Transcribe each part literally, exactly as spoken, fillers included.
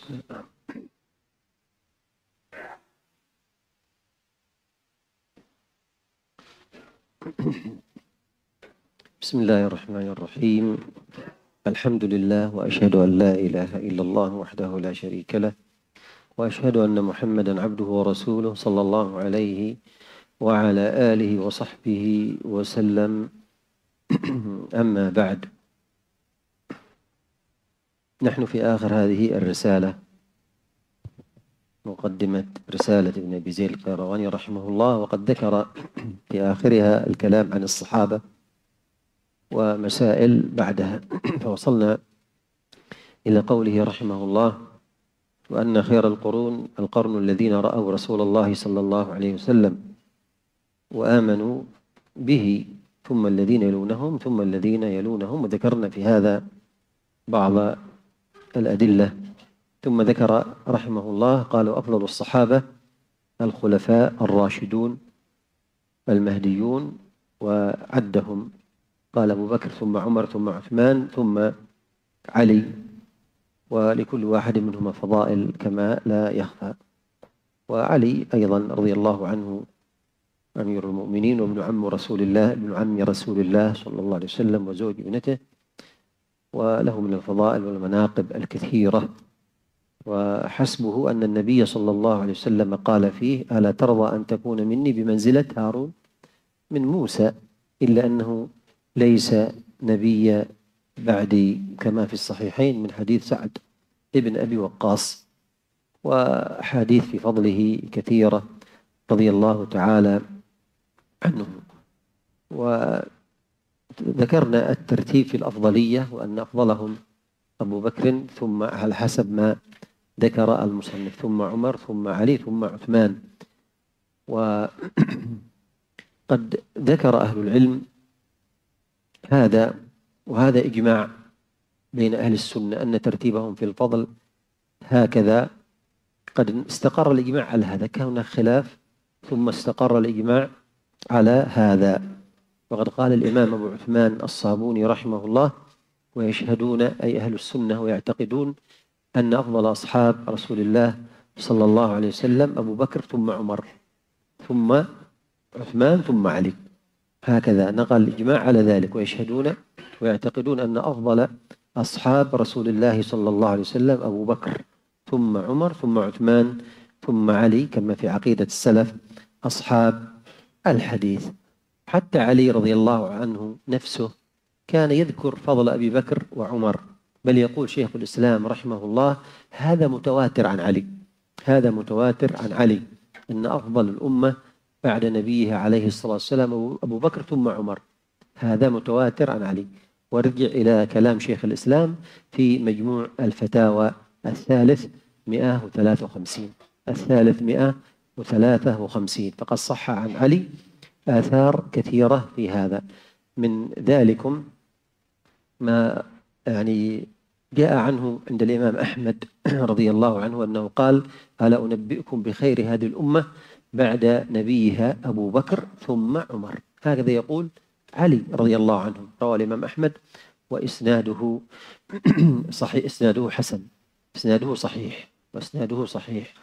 بسم الله الرحمن الرحيم. الحمد لله، وأشهد أن لا إله إلا الله وحده لا شريك له، وأشهد أن محمدا عبده ورسوله صلى الله عليه وعلى آله وصحبه وسلم. أما بعد، نحن في آخر هذه الرسالة، مقدمة رسالة ابن أبي زيد القيرواني رحمه الله، وقد ذكر في آخرها الكلام عن الصحابة ومسائل بعدها. فوصلنا إلى قوله رحمه الله: وأن خير القرون القرن الذين رأوا رسول الله صلى الله عليه وسلم وآمنوا به، ثم الذين يلونهم ثم الذين يلونهم. وذكرنا في هذا بعض الأدلة. ثم ذكر رحمه الله قالوا: أفضل الصحابة الخلفاء الراشدون المهديون، وعدهم قال: أبو بكر ثم عمر ثم عثمان ثم علي، ولكل واحد منهما فضائل كما لا يخفى. وعلي أيضا رضي الله عنه أمير المؤمنين، وابن عم رسول الله ابن عم رسول الله صلى الله عليه وسلم، وزوج ابنته، وله من الفضائل والمناقب الكثيرة. وحسبه أن النبي صلى الله عليه وسلم قال فيه: ألا ترضى أن تكون مني بمنزلة هارون من موسى، إلا أنه ليس نبي بعدي، كما في الصحيحين من حديث سعد ابن أبي وقاص. وحديث في فضله كثيرة رضي الله تعالى عنه. وذكرنا الترتيب في الأفضلية، وأن أفضلهم أبو بكر، ثم على حسب ما ذكر المصنف، ثم عمر ثم علي ثم عثمان. وقد ذكر أهل العلم هذا، وهذا إجماع بين أهل السنة أن ترتيبهم في الفضل هكذا. قد استقر الإجماع على هذا، كان هناك خلاف ثم استقر الإجماع على هذا. وقد قال الإمام أبو عثمان الصابوني رحمه الله: ويشهدون أي أهل السنة ويعتقدون أن أفضل أصحاب رسول الله صلى الله عليه وسلم أبو بكر ثم عمر ثم عثمان ثم علي. هكذا نقل الإجماع على ذلك. ويشهدون ويعتقدون أن أفضل أصحاب رسول الله صلى الله عليه وسلم أبو بكر ثم عمر ثم عثمان ثم علي، كما في عقيدة السلف أصحاب الحديث. حتى علي رضي الله عنه نفسه كان يذكر فضل أبي بكر وعمر، بل يقول شيخ الإسلام رحمه الله: هذا متواتر عن علي، هذا متواتر عن علي، أن أفضل الأمة بعد نبيه عليه الصلاة والسلام أبو بكر ثم عمر. هذا متواتر عن علي. وارجع إلى كلام شيخ الإسلام في مجموع الفتاوى الثالث مئة وثلاثة وخمسين الثالث مئة وثلاثة وخمسين فقد صح عن علي آثار كثيرة في هذا. من ذلكم ما يعني جاء عنه عند الإمام أحمد رضي الله عنه أنه قال: ألا أنبئكم بخير هذه الأمة بعد نبيها أبو بكر ثم عمر. هكذا يقول علي رضي الله عنه. روى الإمام أحمد وإسناده صحيح، إسناده حسن، إسناده صحيح، وإسناده صحيح.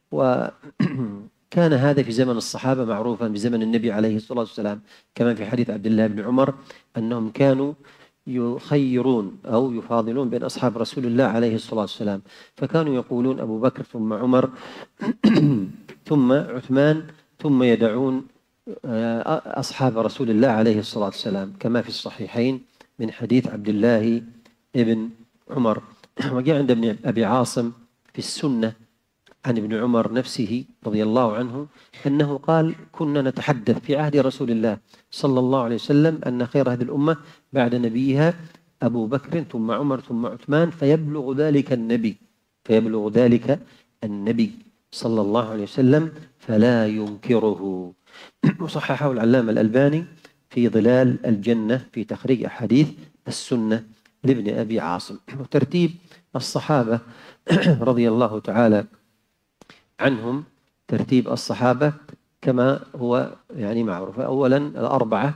وكان هذا في زمن الصحابة معروفا بزمن النبي عليه الصلاة والسلام، كما في حديث عبد الله بن عمر أنهم كانوا يخيرون أو يفاضلون بين أصحاب رسول الله عليه الصلاة والسلام، فكانوا يقولون أبو بكر ثم عمر ثم عثمان، ثم يدعون أصحاب رسول الله عليه الصلاة والسلام، كما في الصحيحين من حديث عبد الله ابن عمر. وجاء عند ابن أبي عاصم في السنة عن ابن عمر نفسه رضي الله عنه أنه قال: كنا نتحدث في عهد رسول الله صلى الله عليه وسلم أن خير هذه الأمة بعد نبيها أبو بكر ثم عمر ثم عثمان، فيبلغ ذلك النبي فيبلغ ذلك النبي صلى الله عليه وسلم فلا ينكره. وصححه العلامة الألباني في ظلال الجنة في تخريج أحاديث السنة لابن أبي عاصم. وترتيب الصحابة رضي الله تعالى عنهم، ترتيب الصحابة كما هو يعني معروف: أولا الأربعة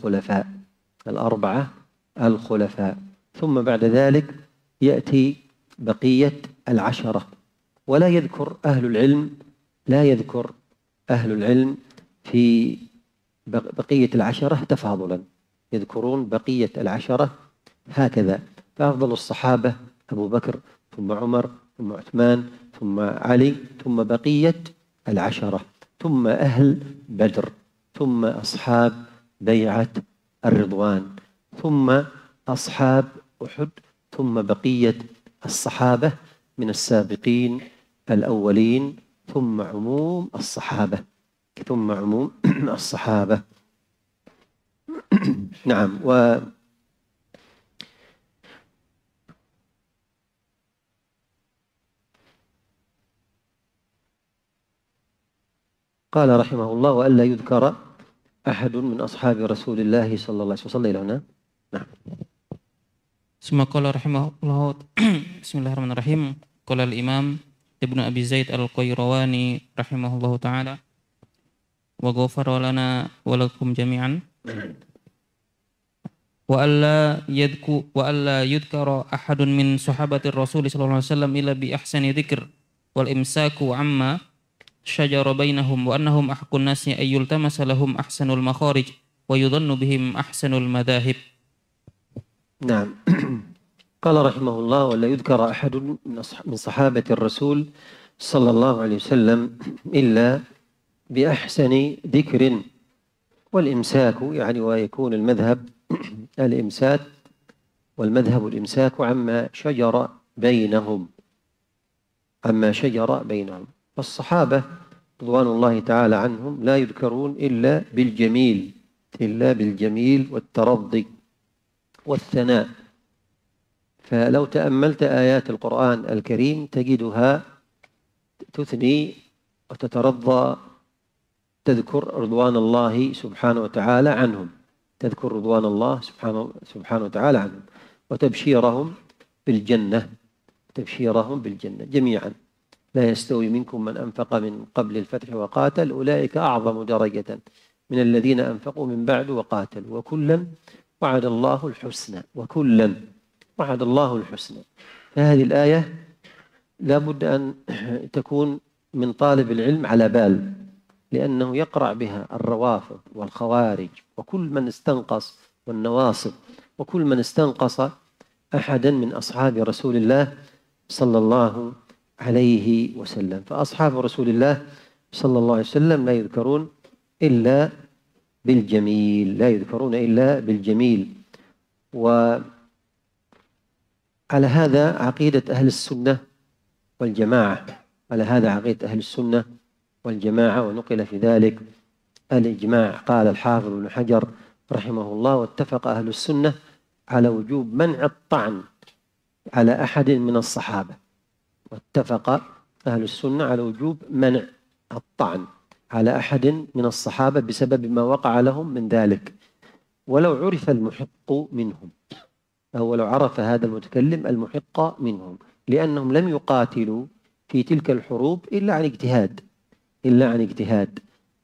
الخلفاء الأربعة الخلفاء ثم بعد ذلك يأتي بقية العشرة. ولا يذكر أهل العلم لا يذكر أهل العلم في بقية العشرة تفاضلا، يذكرون بقية العشرة هكذا: فأفضل الصحابة أبو بكر، ثم عمر، ثم عثمان، ثم علي، ثم بقية العشرة، ثم أهل بدر، ثم أصحاب بيعة الرضوان، ثم أصحاب أحد، ثم بقية الصحابة من السابقين الأولين، ثم عموم الصحابة ثم عموم الصحابة. نعم. و قال رحمه الله: وألا يذكر أحد من أصحاب رسول الله صلى الله عليه وسلم. إلى هنا. نعم. ثم قال رحمه الله بسم الله الرحمن الرحيم. قال الإمام ابن أبي زيد القيرواني رحمه الله تعالى وغفر لنا ولكم جميعا: وألا يذكر وألا يذكر أحد من صحابة الرسول صلى الله عليه وسلم إلا بأحسن ذكر والإمساك عما شجر بينهم وأنهم أحق الناس أن يلتمس لهم أحسن المخارج ويظن بهم أحسن المذاهب. نعم. قال رحمه الله: ولا يذكر أحد من صحابة الرسول صلى الله عليه وسلم إلا بأحسن ذكر والإمساك، يعني ويكون المذهب الإمساك والمذهب الإمساك عما شجر بينهم عما شجر بينهم فالصحابة رضوان الله تعالى عنهم لا يذكرون إلا بالجميل إلا بالجميل والترضي والثناء. فلو تأملت آيات القرآن الكريم تجدها تثني وتترضى، تذكر رضوان الله سبحانه وتعالى عنهم تذكر رضوان الله سبحانه, سبحانه وتعالى عنهم وتبشيرهم بالجنة تبشيرهم بالجنة جميعا. لا يستوي منكم من أنفق من قبل الفتح وقاتل أولئك أعظم درجة من الذين أنفقوا من بعد وقاتلوا وكلا وعد الله الحسنى وكلا وعد الله الحسنى. فهذه الآية لا بد أن تكون من طالب العلم على بال، لأنه يقرأ بها الروافض والخوارج وكل من استنقص والنواصب وكل من استنقص أحدا من أصحاب رسول الله صلى الله عليه وسلم. فأصحاب رسول الله صلى الله عليه وسلم لا يذكرون إلا بالجميل لا يذكرون إلا بالجميل. وعلى هذا عقيدة أهل السنة والجماعة على هذا عقيدة أهل السنة والجماعة ونقل في ذلك الإجماع. قال الحافظ ابن حجر رحمه الله: واتفق أهل السنة على وجوب منع الطعن على أحد من الصحابة واتفق أهل السنة على وجوب منع الطعن على أحد من الصحابة بسبب ما وقع لهم من ذلك، ولو عرف المحق منهم أو لو عرف هذا المتكلم المحق منهم، لأنهم لم يقاتلوا في تلك الحروب إلا عن اجتهاد إلا عن اجتهاد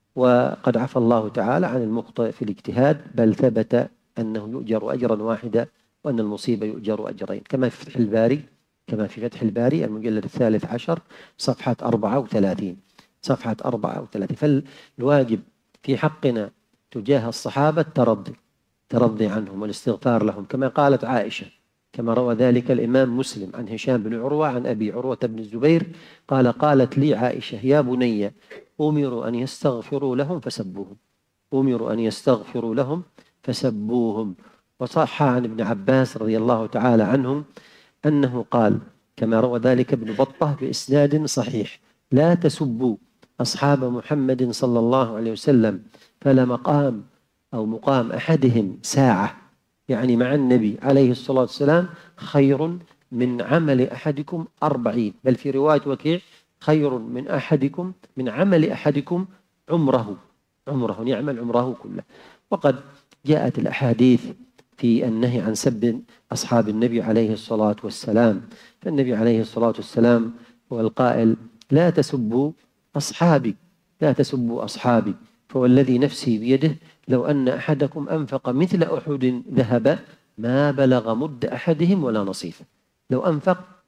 وقد عفى الله تعالى عن المخطئ في الاجتهاد، بل ثبت أنه يؤجر أجرا واحدا وأن المصيبة يؤجر أجرين، كما في فتح الباري كما في فتح الباري المجلد الثالث عشر صفحة أربعة وثلاثين صفحة أربعة وثلاثين. فالواجب في حقنا تجاه الصحابة الترضي ترضي عنهم والاستغفار لهم، كما قالت عائشة كما روى ذلك الإمام مسلم عن هشام بن عروة عن أبي عروة بن الزبير قال: قالت لي عائشة: يا بني أمروا أن يستغفروا لهم فسبوهم أمروا أن يستغفروا لهم فسبوهم. وصح عن ابن عباس رضي الله تعالى عنهم أنه قال كما روى ذلك ابن بطة بإسناد صحيح: لا تسبوا أصحاب محمد صلى الله عليه وسلم فلمقام أو مقام أحدهم ساعة، يعني مع النبي عليه الصلاة والسلام، خير من عمل أحدكم أربعين، بل في رواية وكيع: خير من أحدكم من عمل أحدكم عمره عمره يعمل عمره كله. وقد جاءت الأحاديث في النهي عن سب أصحاب النبي عليه الصلاة والسلام، فالنبي عليه الصلاة والسلام هو القائل: لا تسبوا أصحابي لا تسبوا أصحابي فوالذي نفسي بيده لو أن أحدكم أنفق مثل أحد ذهب ما بلغ مد أحدهم ولا نصيفه. لو أنفق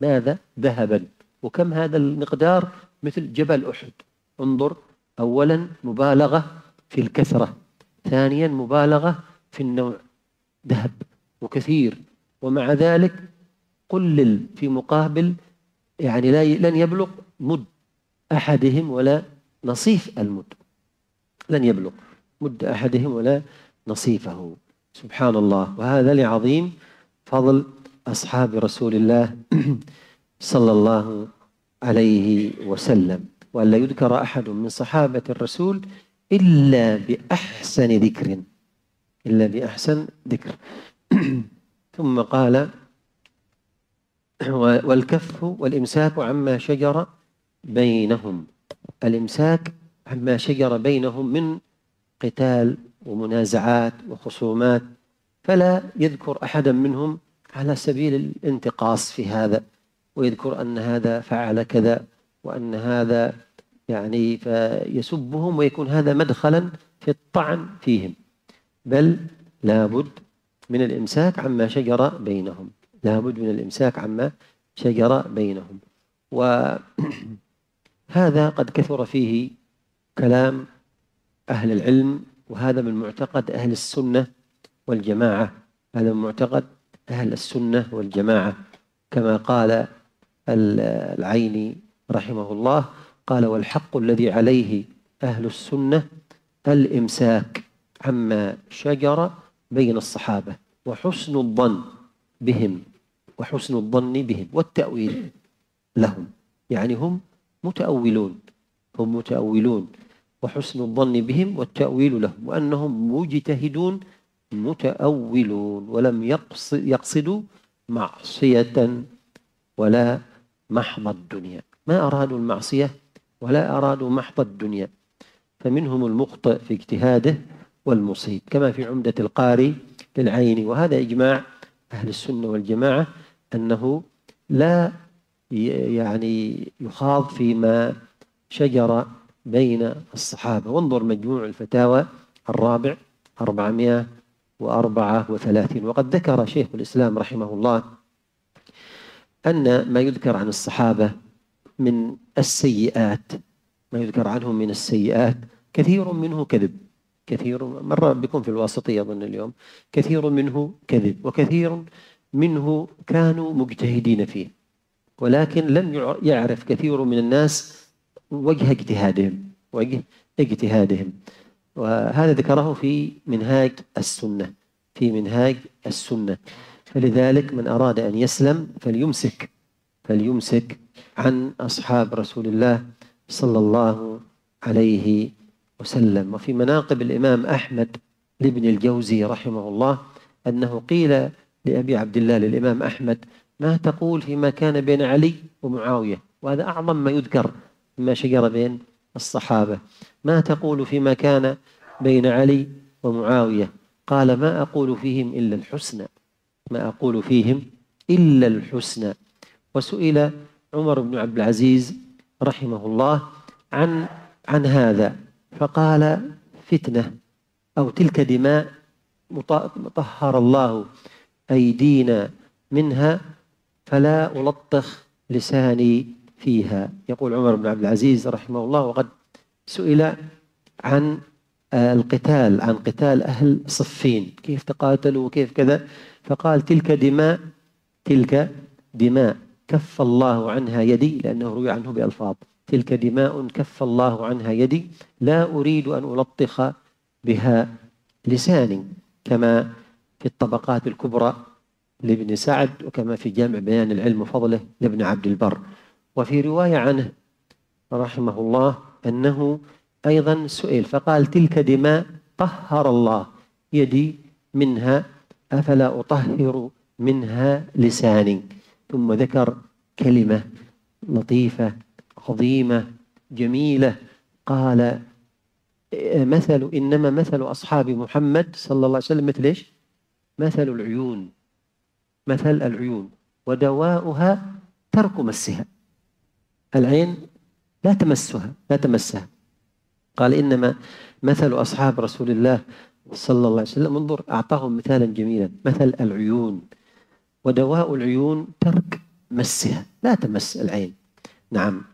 ماذا؟ ذهبا. وكم هذا المقدار؟ مثل جبل أحد. انظر، أولا مبالغة في الكثرة، ثانيا مبالغة في النوع، ذهب وكثير، ومع ذلك قلل في مقابل يعني لا لن يبلغ مد أحدهم ولا نصيف المد، لن يبلغ مد أحدهم ولا نصيفه. سبحان الله. وهذا لعظيم فضل أصحاب رسول الله صلى الله عليه وسلم. وأن لا يذكر أحد من صحابة الرسول إلا بأحسن ذكر، إلا بأحسن ذكر. ثم قال: والكف والإمساك عما شجر بينهم. الإمساك عما شجر بينهم من قتال ومنازعات وخصومات، فلا يذكر أحدا منهم على سبيل الانتقاص في هذا، ويذكر أن هذا فعل كذا وأن هذا يعني فيسبهم ويكون هذا مدخلا في الطعن فيهم، بل لابد من الإمساك عما شجر بينهم، لابد من الإمساك عما شجر بينهم. وهذا قد كثر فيه كلام أهل العلم، وهذا من معتقد أهل السنة والجماعة، هذا من معتقد أهل السنة والجماعة، كما قال العيني رحمه الله، قال: والحق الذي عليه أهل السنة الإمساك عما شجر بين الصحابة، وحسن الظن بهم، وحسن الظن بهم والتأويل لهم، يعني هم متأولون، هم متأولون، وحسن الظن بهم والتأويل لهم، وأنهم مجتهدون متأولون، ولم يقصدوا معصية ولا محض الدنيا، ما أرادوا المعصية ولا أرادوا محض الدنيا، فمنهم المخطئ في اجتهاده والمصيب، كما في عمدة القاري للعيني. وهذا إجماع أهل السنة والجماعة أنه لا يعني يخاض فيما شجر بين الصحابة. وانظر مجموع الفتاوى الرابع أربعمائة وأربعة وثلاثين. وقد ذكر شيخ الإسلام رحمه الله أن ما يذكر عن الصحابة من السيئات، ما يذكر عنهم من السيئات كثير منه كذب، كثير مرة بيكون في الواسطية أظن اليوم، كثير منه كذب، وكثير منه كانوا مجتهدين فيه، ولكن لم يعرف كثير من الناس وجه اجتهادهم، وجه اجتهادهم. وهذا ذكره في منهاج السنة، في منهاج السنة. فلذلك من أراد أن يسلم فليمسك، فليمسك عن أصحاب رسول الله صلى الله عليه وسلم. وفي مناقب الإمام أحمد لابن الجوزي رحمه الله أنه قيل لأبي عبد الله للإمام أحمد: ما تقول فيما كان بين علي ومعاوية؟ وهذا أعظم ما يذكر مما شجر بين الصحابة. ما تقول فيما كان بين علي ومعاوية؟ قال: ما أقول فيهم إلا الحسنى، ما أقول فيهم إلا الحسنى. وسئل عمر بن عبد العزيز رحمه الله عن عن هذا، فقال: فتنة، أو تلك دماء طهر الله أيدينا منها فلا ألطخ لساني فيها. يقول عمر بن عبد العزيز رحمه الله، وقد سئل عن القتال، عن قتال أهل صفين، كيف تقاتلوا وكيف كذا، فقال: تلك دماء، تلك دماء كف الله عنها يدي، لأنه روي عنه بألفاظ: تلك دماء كف الله عنها يدي، لا أريد أن ألطخ بها لساني، كما في الطبقات الكبرى لابن سعد، وكما في جامع بيان العلم وفضله لابن عبد البر. وفي رواية عنه رحمه الله أنه أيضا سئل فقال: تلك دماء طهر الله يدي منها أفلا أطهر منها لساني. ثم ذكر كلمة لطيفة عظيمة جميلة، قال: مثل إنما مثل أصحاب محمد صلى الله عليه وسلم مثل إيش؟ مثل العيون، مثل العيون ودواؤها ترك مسها، العين لا تمسها، لا تمسها. قال: إنما مثل أصحاب رسول الله صلى الله عليه وسلم، انظر أعطاهم مثالا جميلا، مثل العيون ودواء العيون ترك مسها، لا تمس العين. نعم.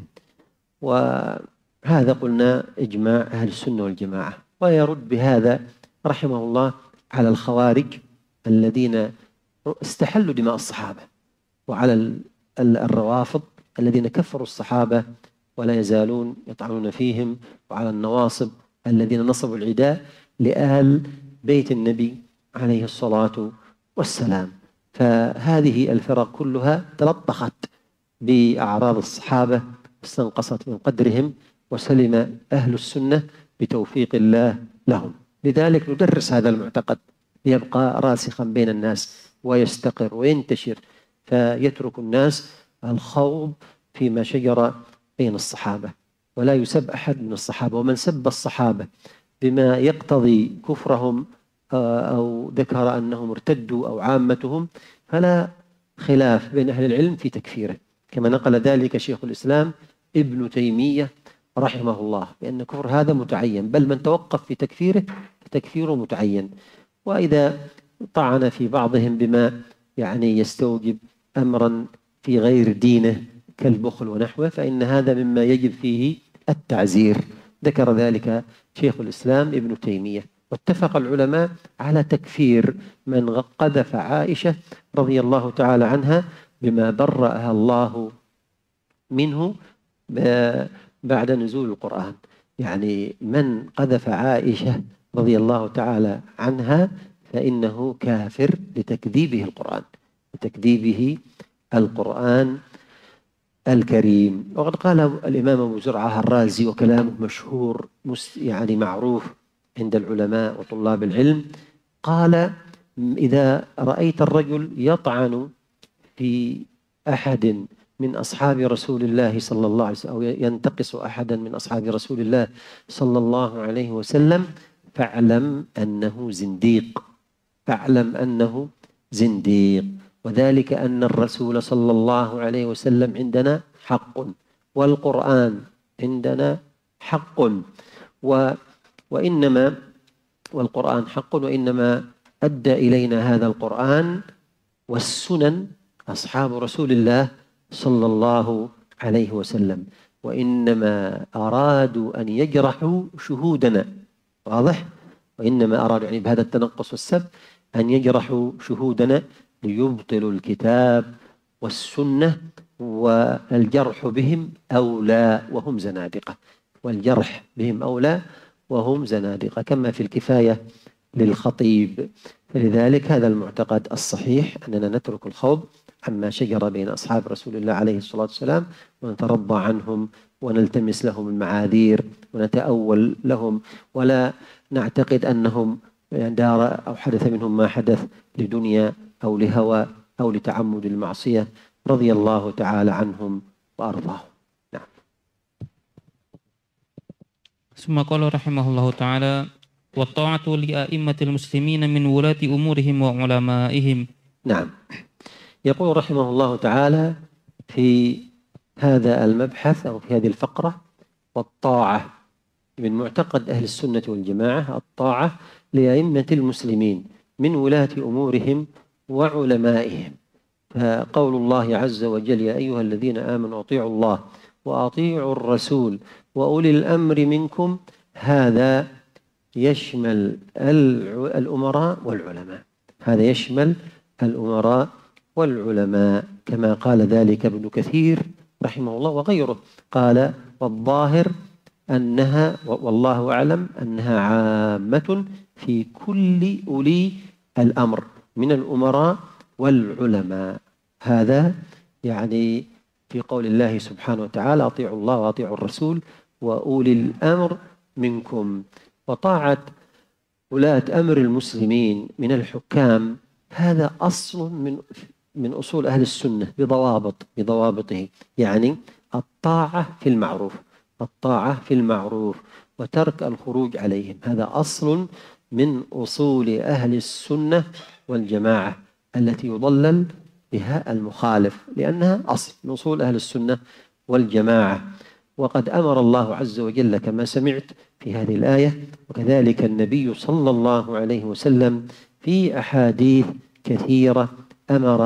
وهذا قلنا إجماع أهل السنة والجماعة. ويرد بهذا رحمه الله على الخوارج الذين استحلوا دماء الصحابة، وعلى الروافض الذين كفروا الصحابة ولا يزالون يطعنون فيهم، وعلى النواصب الذين نصبوا العداء لأهل بيت النبي عليه الصلاة والسلام. فهذه الفرق كلها تلطخت بأعراض الصحابة، استنقصت من قدرهم، وسلم أهل السنة بتوفيق الله لهم. لذلك ندرس هذا المعتقد ليبقى راسخا بين الناس ويستقر وينتشر، فيترك الناس الخوض فيما شجر بين الصحابة، ولا يسب أحد من الصحابة. ومن سب الصحابة بما يقتضي كفرهم أو ذكر أنهم ارتدوا أو عامتهم فلا خلاف بين أهل العلم في تكفيره، كما نقل ذلك شيخ الإسلام ابن تيمية رحمه الله، بأن كفر هذا متعين، بل من توقف في تكفيره فتكفيره متعين. وإذا طعن في بعضهم بما يعني يستوجب أمرا في غير دينه كالبخل ونحوه فإن هذا مما يجب فيه التعزير. ذكر ذلك شيخ الإسلام ابن تيمية. واتفق العلماء على تكفير من قذف عائشة رضي الله تعالى عنها بما برأها الله منه بعد نزول القرآن. يعني من قذف عائشة رضي الله تعالى عنها فإنه كافر لتكذيبه القرآن لتكذيبه القرآن الكريم. وقد قال الإمام أبو زرعة الرازي وكلامه مشهور يعني معروف عند العلماء وطلاب العلم، قال: إذا رأيت الرجل يطعن في أحد من أصحاب رسول الله صلى الله عليه وسلم أو ينتقص أحدا من أصحاب رسول الله صلى الله عليه وسلم فاعلم أنه زنديق فاعلم أنه زنديق وذلك أن الرسول صلى الله عليه وسلم عندنا حق، والقرآن عندنا حق، و وإنما والقرآن حق وإنما أدى إلينا هذا القرآن والسنن أصحاب رسول الله صلى الله عليه وسلم، وإنما أرادوا أن يجرحوا شهودنا. واضح؟ وإنما أرادوا يعني بهذا التنقص والسب أن يجرحوا شهودنا ليبطلوا الكتاب والسنة، والجرح بهم أولى وهم زنادقة والجرح بهم أولى وهم زنادقة كما في الكفاية للخطيب. فلذلك هذا المعتقد الصحيح أننا نترك الخوض عما شجر بين أصحاب رسول الله عليه الصلاة والسلام ونترضى عنهم ونلتمس لهم المعاذير ونتأول لهم، ولا نعتقد أنهم دار أو حدث منهم ما حدث لدنيا أو لهوى أو لتعمد المعصية، رضي الله تعالى عنهم وأرضاهم. نعم. ثم قال رحمه الله تعالى: والطاعة لأئمة المسلمين من ولاة أمورهم وعلمائهم. نعم. يقول رحمه الله تعالى في هذا المبحث أو في هذه الفقرة: والطاعة من معتقد أهل السنة والجماعة الطاعة لأئمة المسلمين من ولاة أمورهم وعلمائهم. فقول الله عز وجل: يا أيها الذين آمنوا أطيعوا الله وأطيعوا الرسول وأولي الأمر منكم، هذا يشمل الأمراء والعلماء هذا يشمل الأمراء والعلماء كما قال ذلك ابن كثير رحمه الله وغيره. قال: والظاهر أنها والله أعلم أنها عامة في كل أولي الأمر من الأمراء والعلماء. هذا يعني في قول الله سبحانه وتعالى: أطيعوا الله وأطيعوا الرسول وأولي الأمر منكم. وطاعة ولاة أمر المسلمين من الحكام هذا أصل من من أصول أهل السنة بضوابط بضوابطه، يعني الطاعة في المعروف الطاعة في المعروف وترك الخروج عليهم، هذا أصل من أصول أهل السنة والجماعة التي يضلل بها المخالف، لأنها أصل من أصول أهل السنة والجماعة. وقد أمر الله عز وجل كما سمعت في هذه الآية، وكذلك النبي صلى الله عليه وسلم في أحاديث كثيرة أمر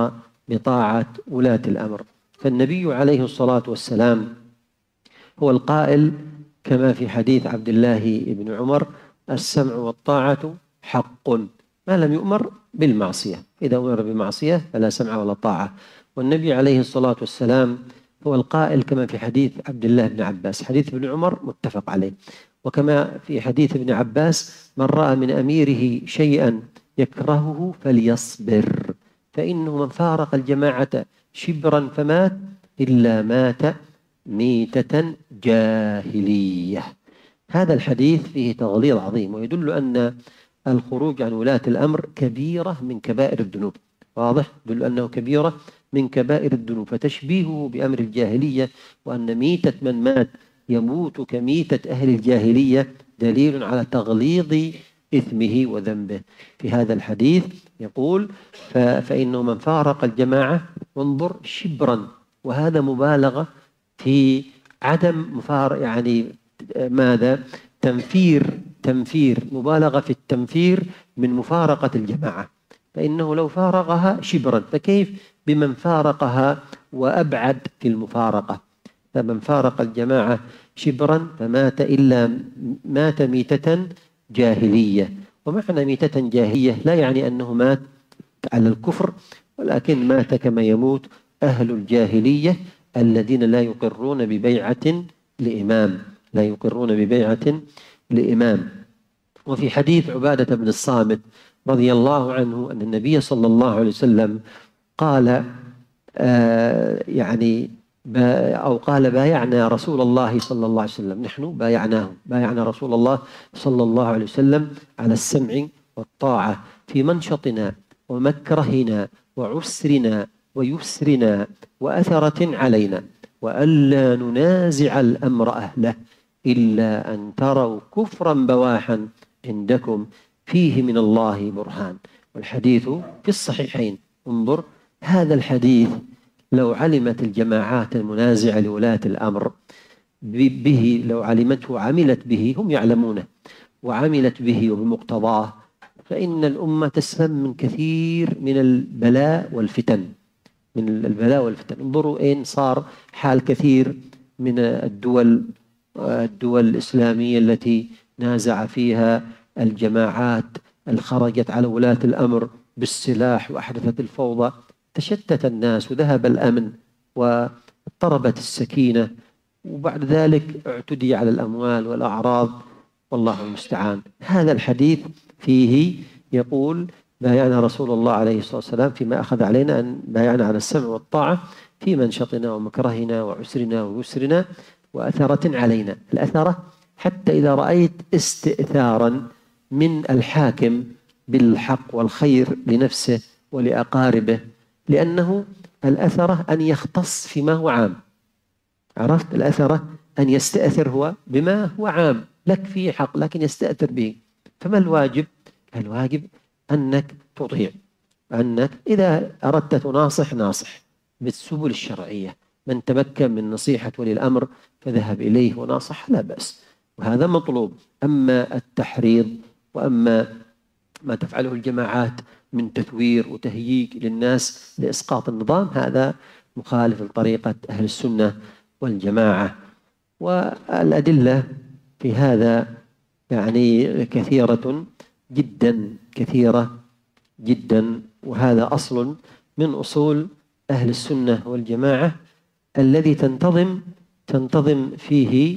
بطاعة ولاة الأمر. فالنبي عليه الصلاة والسلام هو القائل كما في حديث عبد الله بن عمر: السمع والطاعة حق ما لم يؤمر بالمعصية، إذا أمر بمعصية فلا سمع ولا طاعة. والنبي عليه الصلاة والسلام هو القائل كما في حديث عبد الله بن عباس. حديث ابن عمر متفق عليه، وكما في حديث ابن عباس: من رأى من أميره شيئا يكرهه فليصبر، فإنه من فارق الجماعة شبرا فمات إلا مات ميتة جاهلية. هذا الحديث فيه تغليظ عظيم، ويدل أن الخروج عن ولاة الأمر كبيرة من كبائر الذنوب. واضح؟ يدل أنه كبيرة من كبائر الذنوب. فتشبيهه بأمر الجاهلية وأن ميتة من مات يموت كميتة أهل الجاهلية دليل على تغليظ إثمه وذنبه. في هذا الحديث يقول: فإنه من فارق الجماعة، وانظر شبرا، وهذا مبالغة في عدم مفار يعني ماذا؟ تنفير تنفير مبالغة في التنفير من مفارقة الجماعة، فإنه لو فارقها شبرا فكيف بمن فارقها وأبعد في المفارقة؟ فمن فارق الجماعة شبرا فمات إلا مات ميتة جاهلية. ومعنى ميتة جاهلية لا يعني أنه مات على الكفر، ولكن مات كما يموت أهل الجاهلية الذين لا يقرون ببيعة لإمام لا يقرون ببيعة لإمام. وفي حديث عبادة بن الصامت رضي الله عنه أن النبي صلى الله عليه وسلم قال آه يعني أو قال: بايعنا رسول الله صلى الله عليه وسلم، نحن بايعناه بايعنا رسول الله صلى الله عليه وسلم على السمع والطاعة في منشطنا ومكرهنا وعسرنا ويسرنا وأثرة علينا، وألا ننازع الأمر أهله إلا أن تروا كفرا بواحا عندكم فيه من الله برهان. والحديث في الصحيحين. انظر هذا الحديث، لو علمت الجماعات المنازعة لولاة الأمر به، لو علمته وعملت به، هم يعلمونه، وعملت به وبمقتضاه، فإن الأمة تسلم من كثير من البلاء والفتن من البلاء والفتن. انظروا أين صار حال كثير من الدول الدول الإسلامية التي نازع فيها الجماعات الخرجت على ولاة الأمر بالسلاح وأحدثت الفوضى. تشتت الناس وذهب الأمن واضطربت السكينة، وبعد ذلك اعتدي على الأموال والأعراض، والله المستعان. هذا الحديث فيه يقول: بايعنا رسول الله عليه الصلاة والسلام فيما أخذ علينا أن بايعنا على السمع والطاعة في منشطنا ومكرهنا وعسرنا ويسرنا وأثرة علينا. الأثرة حتى إذا رأيت استئثارا من الحاكم بالحق والخير لنفسه ولأقاربه، لأنه الأثرة أن يختص فيما هو عام. عرفت؟ الأثرة أن يستأثر هو بما هو عام لك فيه حق لكن يستأثر به. فما الواجب؟ الواجب أنك تطيع، أنك إذا أردت تناصح ناصح بالسبل الشرعية. من تمكن من نصيحة ولي الأمر فذهب إليه وناصح، لا بأس، وهذا مطلوب. أما التحريض وأما ما تفعله الجماعات من تثوير وتهييج للناس لإسقاط النظام، هذا مخالف لطريقة أهل السنة والجماعة. والأدلة في هذا يعني كثيرة جدا كثيرة جدا، وهذا أصل من أصول أهل السنة والجماعة الذي تنتظم تنتظم فيه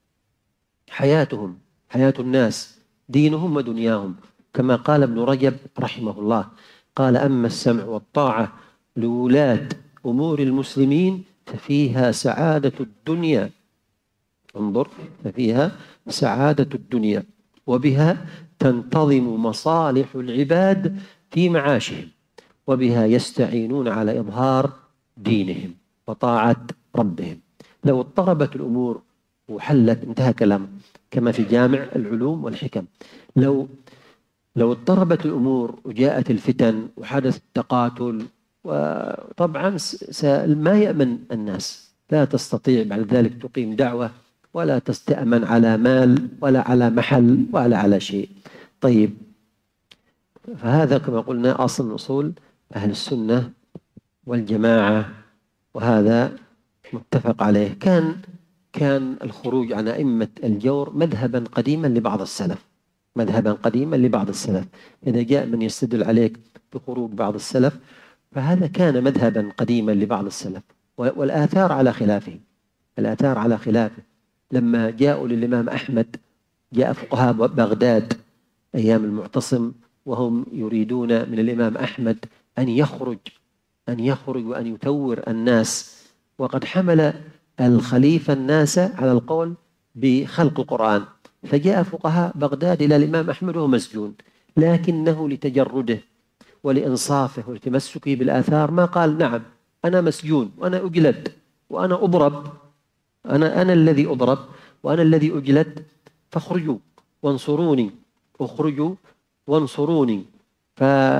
حياتهم، حياة الناس، دينهم ودنياهم. كما قال ابن رجب رحمه الله، قال: أما السمع والطاعة لولاة أمور المسلمين ففيها سعادة الدنيا. انظر، ففيها سعادة الدنيا، وبها تنتظم مصالح العباد في معاشهم، وبها يستعينون على إظهار دينهم وطاعة ربهم. لو اضطربت الأمور وحلت، انتهى كلام، كما في جامع العلوم والحكم. لو لو اضطربت الأمور وجاءت الفتن وحدث التقاتل، وطبعا ما يأمن الناس، لا تستطيع بعد ذلك تقيم دعوة، ولا تستأمن على مال ولا على محل ولا على شيء. طيب، فهذا كما قلنا أصل من أصول أهل السنة والجماعة، وهذا متفق عليه. كان كان الخروج عن أئمة الجور مذهبا قديما لبعض السلف، مذهبا قديما لبعض السلف. إذا جاء من يستدل عليك بخروج بعض السلف فهذا كان مذهبا قديما لبعض السلف، والآثار على خلافه، الآثار على خلافه. لما جاءوا للإمام أحمد، جاء فقهاء بغداد أيام المعتصم وهم يريدون من الإمام أحمد أن يخرج أن يخرج وأن يثور الناس، وقد حمل الخليفة الناس على القول بخلق القرآن. فجاء فقهاء بغداد إلى الإمام أحمد وهو مسجون، لكنه لتجرده ولإنصافه ولتمسكه بالآثار ما قال نعم أنا مسجون وأنا أجلد وأنا أضرب، أنا أنا الذي أضرب وأنا الذي أجلد، فاخرجوا وانصروني، اخرجوا وانصروني. ف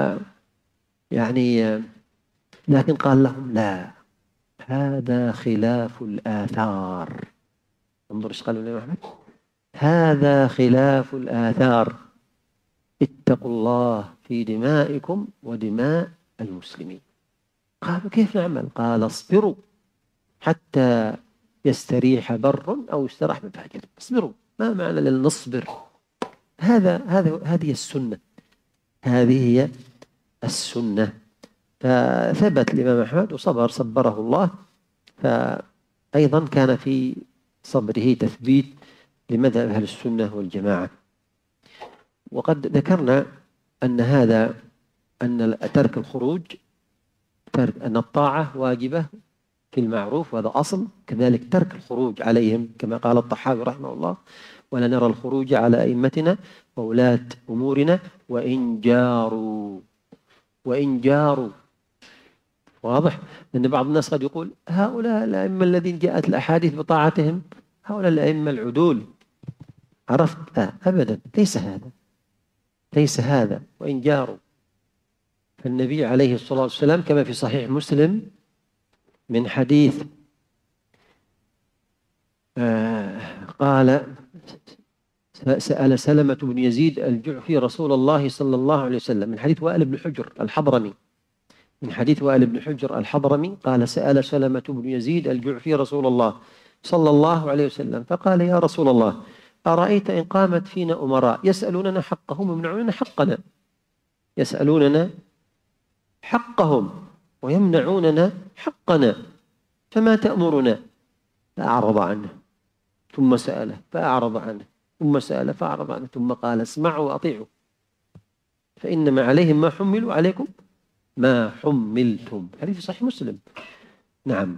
يعني لكن قال لهم لا، هذا خلاف الآثار. انظر ايش قالوا الإمام أحمد، هذا خلاف الآثار، اتقوا الله في دمائكم ودماء المسلمين. قالوا كيف نعمل؟ قال اصبروا حتى يستريح بر أو يستراح من فاجر. اصبروا، ما معنى لن نصبر؟ هذا هذا هذه السنة، هذه هي السنة. فثبت الإمام أحمد وصبر، صبره الله. فأيضا كان في صبره تثبيت لمذهب أهل السنة والجماعة. وقد ذكرنا أن هذا أن ترك الخروج، ترك أن الطاعة واجبة في المعروف، وهذا أصل. كذلك ترك الخروج عليهم كما قال الطحاوي رحمه الله: ولا نرى الخروج على أئمتنا وولاة أمورنا وإن جاروا وإن جاروا. واضح؟ لأن بعض الناس قد يقول هؤلاء الأئمة الذين جاءت الأحاديث بطاعتهم هؤلاء الأئمة العدول، عرفت؟ آه أبدا، ليس هذا، ليس هذا. وإن جاروا، فالنبي عليه الصلاة والسلام كما في صحيح مسلم من حديث آه قال: سأل سلمة بن يزيد الجعفي رسول الله صلى الله عليه وسلم، من حديث وائل بن حجر الحضرمي، من حديث وائل بن حجر الحضرمي قال: سأل سلمة بن يزيد الجعفي رسول الله صلى الله عليه وسلم فقال: يا رسول الله، أرأيت إن قامت فينا أمراء يسألوننا حقهم ويمنعوننا حقنا، يسألوننا حقهم ويمنعوننا حقنا، فما تأمرنا؟ فأعرض عنه، ثم سأله فأعرض عنه، ثم سأل فأعرض عنه، ثم قال: اسمعوا وأطيعوا، فإنما عليهم ما حملوا عليكم ما حملتم. حديث صحيح مسلم. نعم.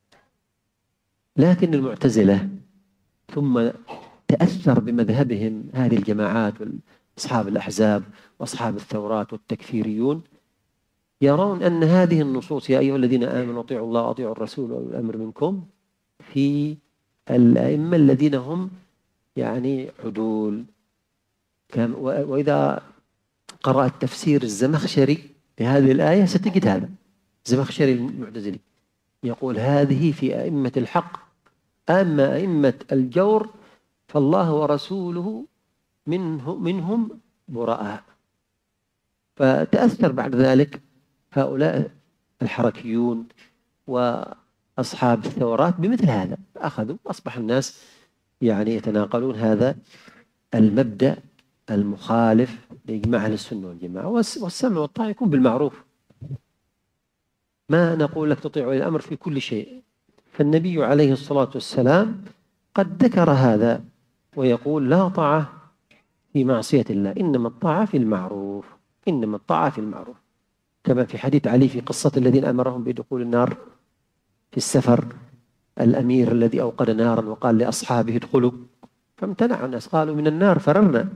لكن المعتزلة ثم تأثر بمذهبهم هذه الجماعات وأصحاب الأحزاب وأصحاب الثورات والتكفيريون، يرون أن هذه النصوص: يا أيها الذين آمنوا أطيعوا الله وأطيعوا الرسول وأولي الأمر منكم، في الأئمة الذين هم يعني عدول. وإذا قرأت تفسير الزمخشري لهذه الآية ستجد هذا. الزمخشري المعتزلي يقول: هذه في أئمة الحق، أما أئمة الجور فالله ورسوله منه منهم براء. فتأثر بعد ذلك هؤلاء الحركيون وأصحاب الثورات بمثل هذا، أخذوا، أصبح الناس يعني يتناقلون هذا المبدأ المخالف لإجماع أهل السنة والجماعة. والسمع والطاعة يكون بالمعروف، ما نقول لك تطيع ولي الأمر في كل شيء. فالنبي عليه الصلاة والسلام قد ذكر هذا ويقول: لا طاعة في معصية الله، إنما الطاعة في المعروف، إنما الطاعة في المعروف. كما في حديث علي في قصة الذين أمرهم بدخول النار في السفر، الأمير الذي أوقد نارا وقال لأصحابه ادخلوا، فامتنع الناس، قالوا من النار فررنا.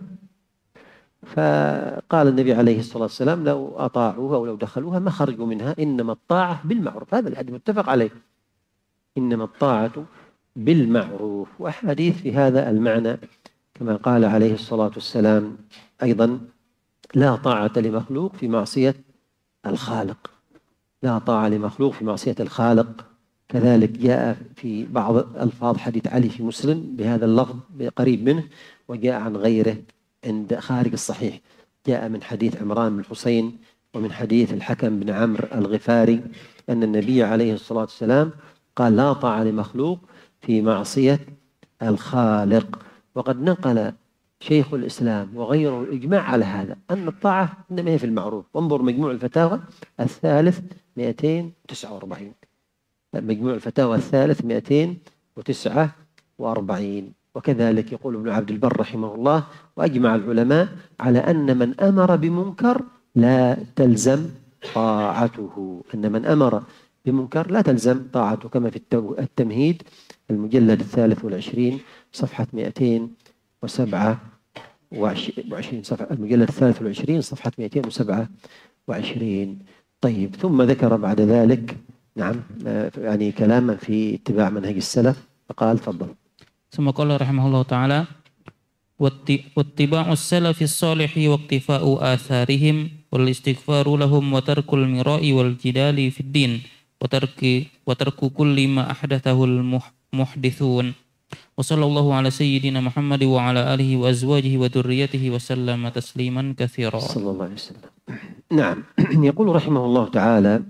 فقال النبي عليه الصلاة والسلام: لو أطاعوها ولو دخلوها ما خرجوا منها، إنما الطاعة بالمعروف. هذا الحديث متفق عليه، إنما الطاعة بالمعروف. وأحاديث في هذا المعنى كما قال عليه الصلاة والسلام أيضا: لا طاعة لمخلوق في معصية الخالق، لا طاعة لمخلوق في معصية الخالق. كذلك جاء في بعض ألفاظ حديث علي في مسلم بهذا اللفظ قريب منه، وجاء عن غيره عند خارج الصحيح. جاء من حديث عمران بن الحسين ومن حديث الحكم بن عمرو الغفاري أن النبي عليه الصلاة والسلام قال لا طاعة لمخلوق في معصية الخالق. وقد نقل شيخ الإسلام وغيره الإجماع على هذا، أن الطاعة إنما هي في المعروف. وانظر مجموع الفتاوى الثالث مئتين وتسعة وأربعين، مجموع الفتاوى الثالث مئتين وتسعة وأربعين. وكذلك يقول ابن عبد البر رحمه الله: وأجمع العلماء على أن من أمر بمنكر لا تلزم طاعته، أن من أمر بمنكر لا تلزم طاعته، كما في التمهيد المجلد الثالث والعشرين صفحة مئتين وسبعة وعشرين، صفحة المجلد الثالث والعشرين صفحة مئتين وسبعة وعشرين. طيب، ثم ذكر بعد ذلك نعم يعني كلاما في اتباع منهج السلف، فقال تفضل. ثم قال رحمه الله تعالى: واتباع السلف الصالح واقتفاء آثارهم والاستغفار لهم وترك المراء والجدال في الدين وترك وترك كل ما أحدثه المحدثون. وصلى الله على سيدنا محمد وعلى آله وأزواجه وذريته وسلم تسليما كثيرا. صلى الله عليه وسلم. نعم. يقول رحمه الله تعالى: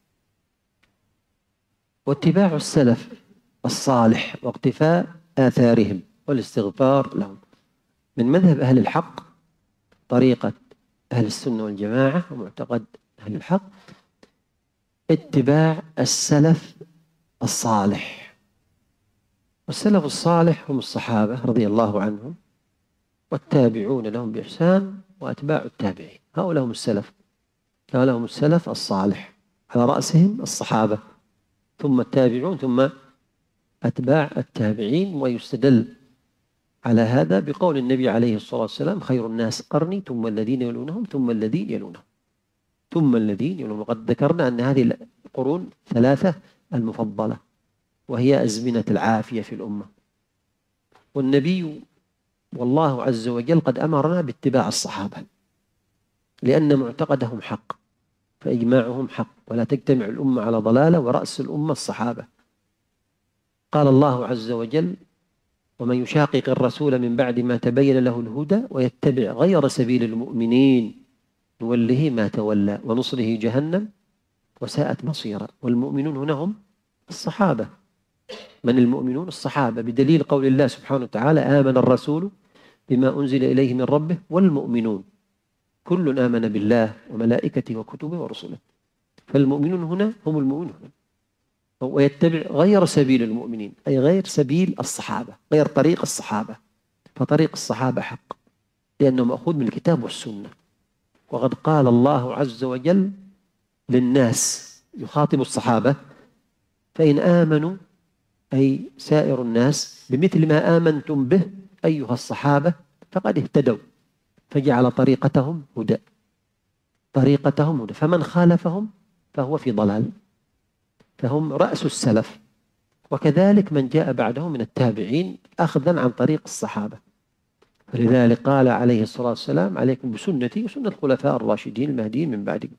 واتباع السلف الصالح واقتفاء آثارهم والاستغفار لهم. من مذهب أهل الحق، طريقة أهل السنة والجماعة ومعتقد أهل الحق، اتباع السلف الصالح. والسلف الصالح هم الصحابة رضي الله عنهم والتابعون لهم بإحسان وأتباع التابعين، هؤلاء هم السلف، هؤلاء هم السلف الصالح، على رأسهم الصحابة ثم التابعون ثم أتباع التابعين. ويستدل على هذا بقول النبي عليه الصلاة والسلام: خير الناس قرني ثم الذين يلونهم ثم الذين يلونهم ثم الذين يلونهم. وقد ذكرنا أن هذه القرون ثلاثة المفضلة، وهي أزمنة العافية في الأمة. والنبي والله عز وجل قد أمرنا باتباع الصحابة لأن معتقدهم حق، فإجماعهم حق، ولا تجتمع الأمة على ضلالة، ورأس الأمة الصحابة. قال الله عز وجل: ومن يشاقق الرسول من بعد ما تبين له الهدى ويتبع غير سبيل المؤمنين نوله ما تولى ونصله جهنم وساءت مصيرا. والمؤمنون هنا هم الصحابة. من المؤمنون؟ الصحابة، بدليل قول الله سبحانه وتعالى: آمن الرسول بما أنزل إليه من ربه والمؤمنون كل آمن بالله وملائكته وكتبه ورسله. فالمؤمنون هنا هم المؤمنون هنا. ويتبع غير سبيل المؤمنين أي غير سبيل الصحابة، غير طريق الصحابة. فطريق الصحابة حق لأنه مأخوذ من الكتاب والسنة. وقد قال الله عز وجل للناس يخاطب الصحابة: فإن آمنوا أي سائر الناس بمثل ما آمنتم به أيها الصحابة فقد اهتدوا، فجعل طريقتهم هدى، طريقتهم هدى، فمن خالفهم فهو في ضلال، فهم رأس السلف. وكذلك من جاء بعدهم من التابعين أخذا عن طريق الصحابة. فلذلك قال عليه الصلاة والسلام: عليكم بسنتي وسنة الخلفاء الراشدين المهديين من بعدكم.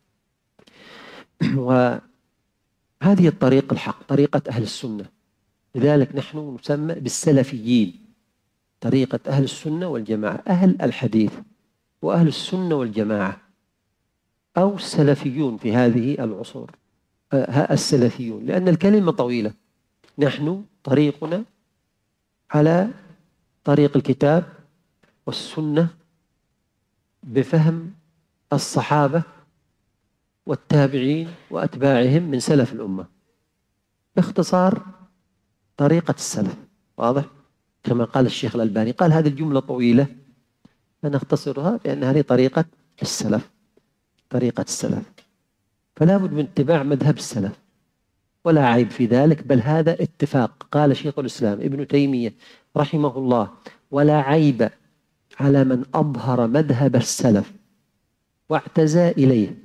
وهذه الطريق الحق، طريقة أهل السنة. لذلك نحن نسمى بالسلفيين، طريقة أهل السنة والجماعة، أهل الحديث وأهل السنة والجماعة، أو السلفيون في هذه العصور، السلفيون، لأن الكلمة طويلة. نحن طريقنا على طريق الكتاب والسنة بفهم الصحابة والتابعين وأتباعهم من سلف الأمة. باختصار طريقة السلف، واضح؟ كما قال الشيخ الألباني، قال هذه الجملة طويلة فنختصرها بأن هذه طريقة السلف، طريقة السلف. فلا بد من اتباع مذهب السلف ولا عيب في ذلك، بل هذا اتفاق. قال شيخ الإسلام ابن تيمية رحمه الله: ولا عيب على من أظهر مذهب السلف واعتزى إليه،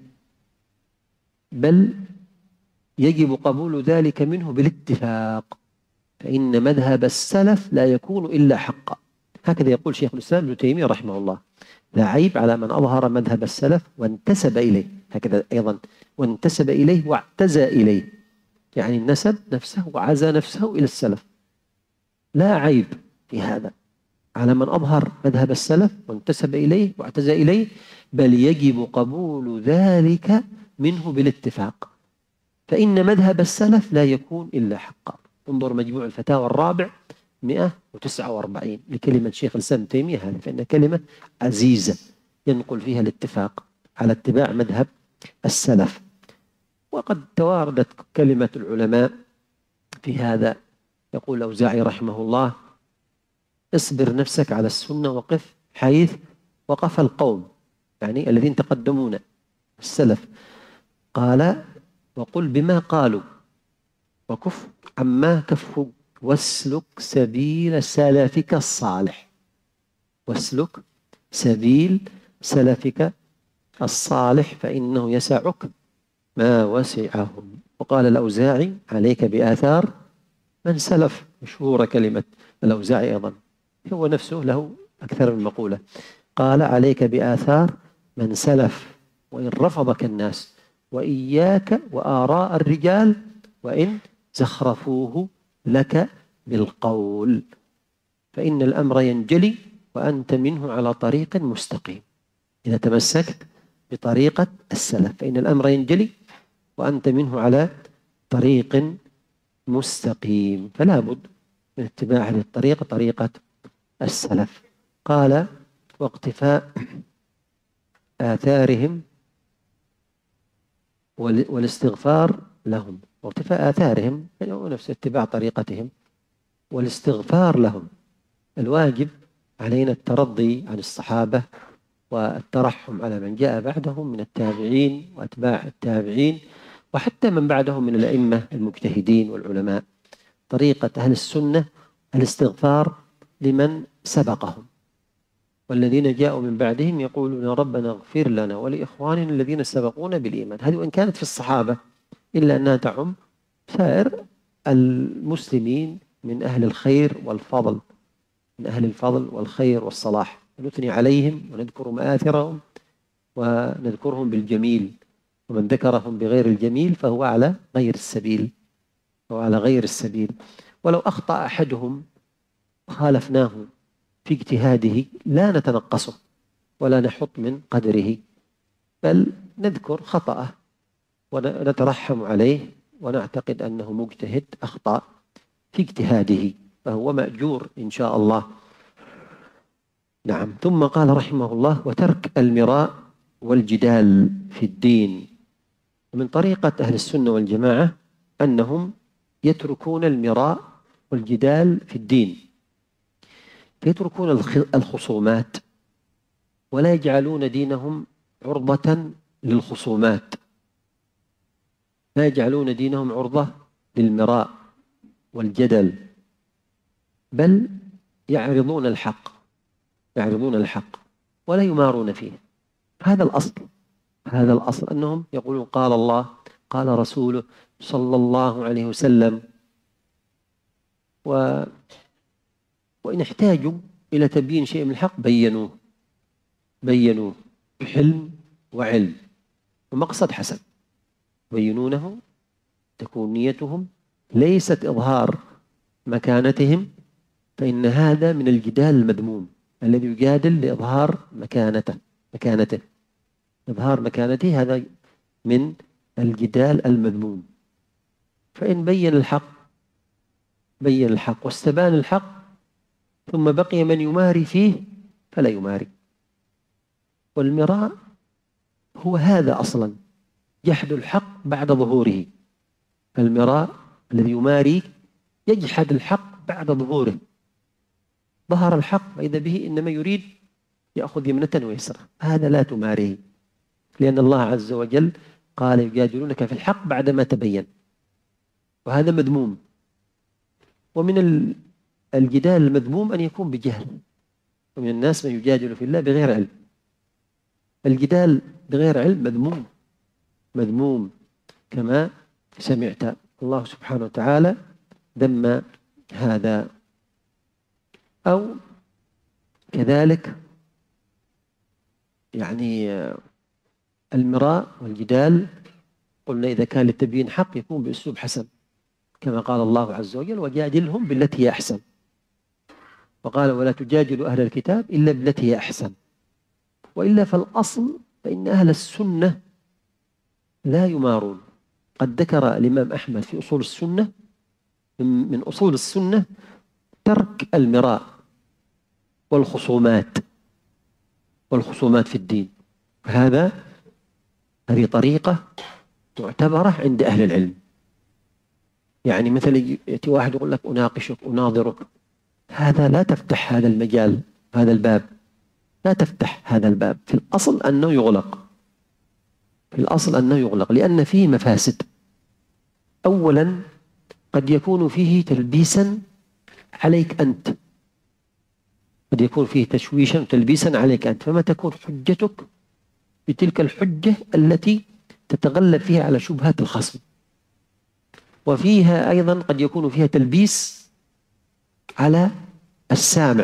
بل يجب قبول ذلك منه بالاتفاق، فإن مذهب السلف لا يكون إلا حقا. هكذا يقول شيخ الإسلام ابن تيمية رحمه الله: لا عيب على من أظهر مذهب السلف وانتسب إليه، هكذا أيضا وانتسب إليه واعتزى إليه، يعني نسب نفسه وعزى نفسه إلى السلف. لا عيب في هذا على من أظهر مذهب السلف وانتسب إليه واعتزى إليه، بل يجب قبول ذلك منه بالاتفاق، فإن مذهب السلف لا يكون إلا حقا. انظر مجموع الفتاوى الرابع مئة وتسعة وأربعين لكلمة شيخ الإسلام ابن تيمية هذه، فإن كلمة عزيزة ينقل فيها الاتفاق على اتباع مذهب السلف. وقد تواردت كلمة العلماء في هذا. يقول الأوزاعي رحمه الله: اصبر نفسك على السنة وقف حيث وقف القوم، يعني الذين تقدمون السلف. قال: وقل بما قالوا وكف عما كفوا واسلك سبيل سلفك الصالح. واسلك سبيل سلفك الصالح فإنه يسعك ما وسعهم. وقال الأوزاعي: عليك بآثار من سلف. مشهورة كلمة الأوزاعي أيضا، هو نفسه له أكثر من مقولة. قال: عليك بآثار من سلف وإن رفضك الناس، وإياك وآراء الرجال وإن زخرفوه لك بالقول، فإن الأمر ينجلي وأنت منه على طريق مستقيم. إذا تمسكت بطريقة السلف فإن الأمر ينجلي وأنت منه على طريق مستقيم، فلا بد من اتباع هذه الطريقة، طريقة السلف. قال: واقتفاء آثارهم والاستغفار لهم. واقتفاء آثارهم يعني هو نفس اتباع طريقتهم، والاستغفار لهم. الواجب علينا الترضي عن الصحابة والترحم على من جاء بعدهم من التابعين وأتباع التابعين، وحتى من بعدهم من الأئمة المجتهدين والعلماء. طريقة أهل السنة الاستغفار لمن سبقهم، والذين جاءوا من بعدهم يقولون: ربنا اغفر لنا ولإخواننا الذين سبقونا بالإيمان. هذه وإن كانت في الصحابة إلا أنها تعم سائر المسلمين من أهل الخير والفضل، من أهل الفضل والخير والصلاح، ونثني عليهم ونذكر مآثرهم ونذكرهم بالجميل، ومن ذكرهم بغير الجميل فهو على غير السبيل، فهو على غير السبيل. ولو أخطأ أحدهم خالفناه في اجتهاده لا نتنقصه ولا نحط من قدره، بل نذكر خطأه ونترحم عليه ونعتقد أنه مجتهد أخطأ في اجتهاده فهو مأجور إن شاء الله. نعم. ثم قال رحمه الله: وترك المراء والجدال في الدين. ومن طريقة أهل السنة والجماعة أنهم يتركون المراء والجدال في الدين، فيتركون الخصومات ولا يجعلون دينهم عرضة للخصومات، لا يجعلون دينهم عرضة للمراء والجدل، بل يعرضون الحق يعرضون الحق ولا يمارون فيه. هذا الأصل هذا الأصل أنهم يقولون: قال الله قال رسوله صلى الله عليه وسلم. و وإن احتاجوا إلى تبيين شيء من الحق بينوه بينوه بحلم وعلم ومقصد حسن، بينونه تكون نيتهم ليست إظهار مكانتهم، فإن هذا من الجدال المذموم الذي يجادل لإظهار مكانته مكانته إظهار مكانته هذا من الجدال المذموم. فإن بين الحق بين الحق واستبان الحق ثم بقي من يماري فيه فلا يماري. والمراء هو هذا أصلا، جحد الحق بعد ظهوره. المراء الذي يماري يجحد الحق بعد ظهوره، ظهر الحق فإذا به إنما يريد يأخذ يمنة ويسرى، هذا لا تماريه، لأن الله عز وجل قال: يجادلونك في الحق بعدما تبين، وهذا مذموم. ومن الجدال المذموم أن يكون بجهل، ومن الناس من يجادل في الله بغير علم. الجدال بغير علم مذموم مذموم كما سمعت. الله سبحانه وتعالى ذم هذا. أو كذلك يعني المراء والجدال قلنا إذا كان للتبيين حق يكون بأسلوب حسن، كما قال الله عز وجل: وجادلهم بالتي هي أحسن. وقال: ولا تجادلوا أهل الكتاب إلا بالتي هي أحسن. وإلا فالأصل فإن أهل السنة لا يمارون. قد ذكر الإمام أحمد في أصول السنة من أصول السنة ترك المراء والخصومات والخصومات في الدين. هذا هذه طريقة معتبرة عند أهل العلم. يعني مثلا يأتي واحد يقول لك أناقشك أناظرك، هذا لا تفتح هذا المجال، هذا الباب، لا تفتح هذا الباب. في الأصل أنه يغلق، في الأصل أنه يغلق لأن فيه مفاسد. أولا قد يكون فيه تلبيسا عليك أنت، قد يكون فيه تشويشا وتلبيسا عليك أنت، فما تكون حجتك بتلك الحجة التي تتغلب فيها على شبهات الخصم. وفيها أيضا قد يكون فيها تلبيس على السامع،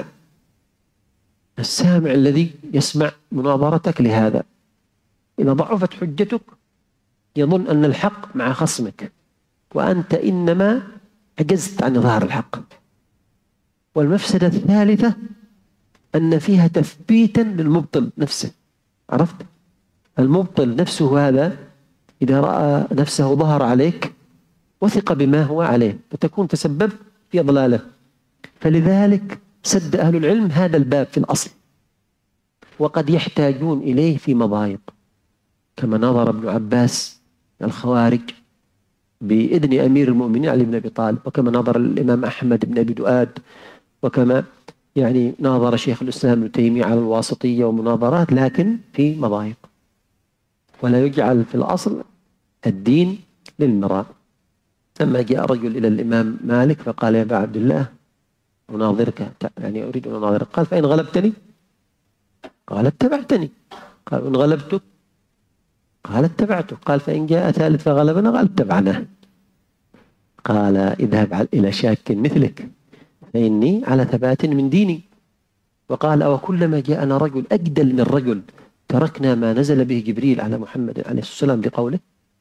السامع الذي يسمع مناظرتك لهذا. إذا ضعفت حجتك يظن أن الحق مع خصمك وأنت إنما عجزت عن إظهار الحق. والمفسدة الثالثة أن فيها تثبيتا للمبطل نفسه. عرفت؟ المبطل نفسه هذا إذا رأى نفسه ظهر عليك وثق بما هو عليه، فتكون تسبب في ضلاله. فلذلك سد أهل العلم هذا الباب في الأصل، وقد يحتاجون إليه في مضايق، كما نظر ابن عباس الخوارج بإذن أمير المؤمنين علي بن أبي طالب، وكما نظر الإمام أحمد بن أبي دؤاد، وكما يعني ناظر شيخ الإسلام ابن تيمية على الواسطية ومناظرات، لكن في مضايق. ولا يجعل في الأصل الدين للمراء. لما جاء رجل إلى الإمام مالك فقال: يا أبا عبد الله أناظرك، يعني أريد أن أناظرك. قال: فإن غلبتني؟ قال: اتبعتني. قال: إن غلبتك؟ قال: اتبعتك. قال: فإن جاء ثالث فغلبنا؟ قال: اتبعناه. قال: اذهب إلى شاك مثلك فإني على ثبات من ديني. وقال: أو كلما جاءنا رجل أجدل من رجل تركنا ما نزل به جبريل على محمد عليه الصلاة والسلام بقوله.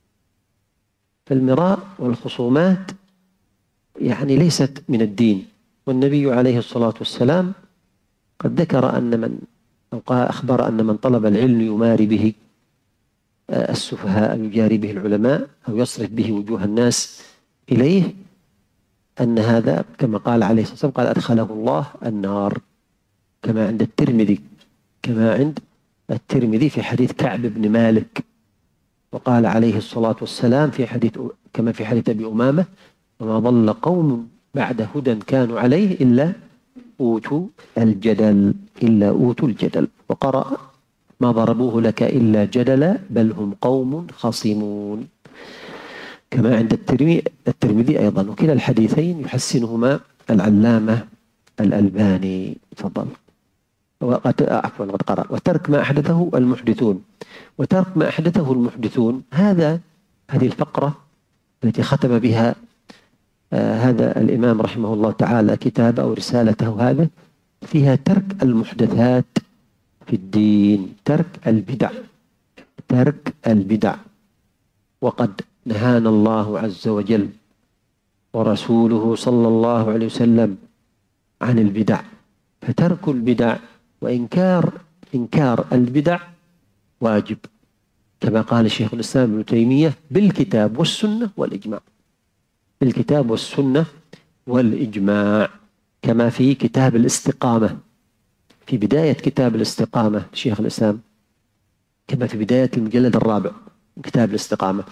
فالمراء والخصومات يعني ليست من الدين. والنبي عليه الصلاة والسلام قد ذكر أن من أو أخبر أن من طلب العلم يماري به السفهاء أو يجاري به العلماء أو يصرف به وجوه الناس إليه، أن هذا كما قال عليه الصلاة والسلام قال: أدخله الله النار، كما عند الترمذي كما عند الترمذي في حديث كعب بن مالك. وقال عليه الصلاة والسلام في حديث كما في حديث أبي أمامة: وما ضل قوم بعد هدى كانوا عليه إلا أوتوا الجدل، إلا أوتوا الجدل. وقرأ: ما ضربوه لك إلا جدلا بل هم قوم خصمون، كما عند الترمذي أيضا. وكلا الحديثين يحسنهما العلامة الألباني. تفضل. وقد عفوا قد قرأ: وترك ما أحدثه المحدثون. وترك ما أحدثه المحدثون هذا هذه الفقرة التي ختم بها آه هذا الإمام رحمه الله تعالى كتاب أو رسالته، هذا فيها ترك المحدثات في الدين، ترك البدع، ترك البدع. وقد نهانا الله عز وجل ورسوله صلى الله عليه وسلم عن البدع. فترك البدع وإنكار إنكار البدع واجب، كما قال الشيخ الإسلام ابن تيمية: بالكتاب والسنة والإجماع، بالكتاب والسنة والإجماع. كما في كتاب الاستقامة، في بداية كتاب الاستقامة الشيخ الإسلام، كما في بداية المجلد الرابع كتاب الاستقامة.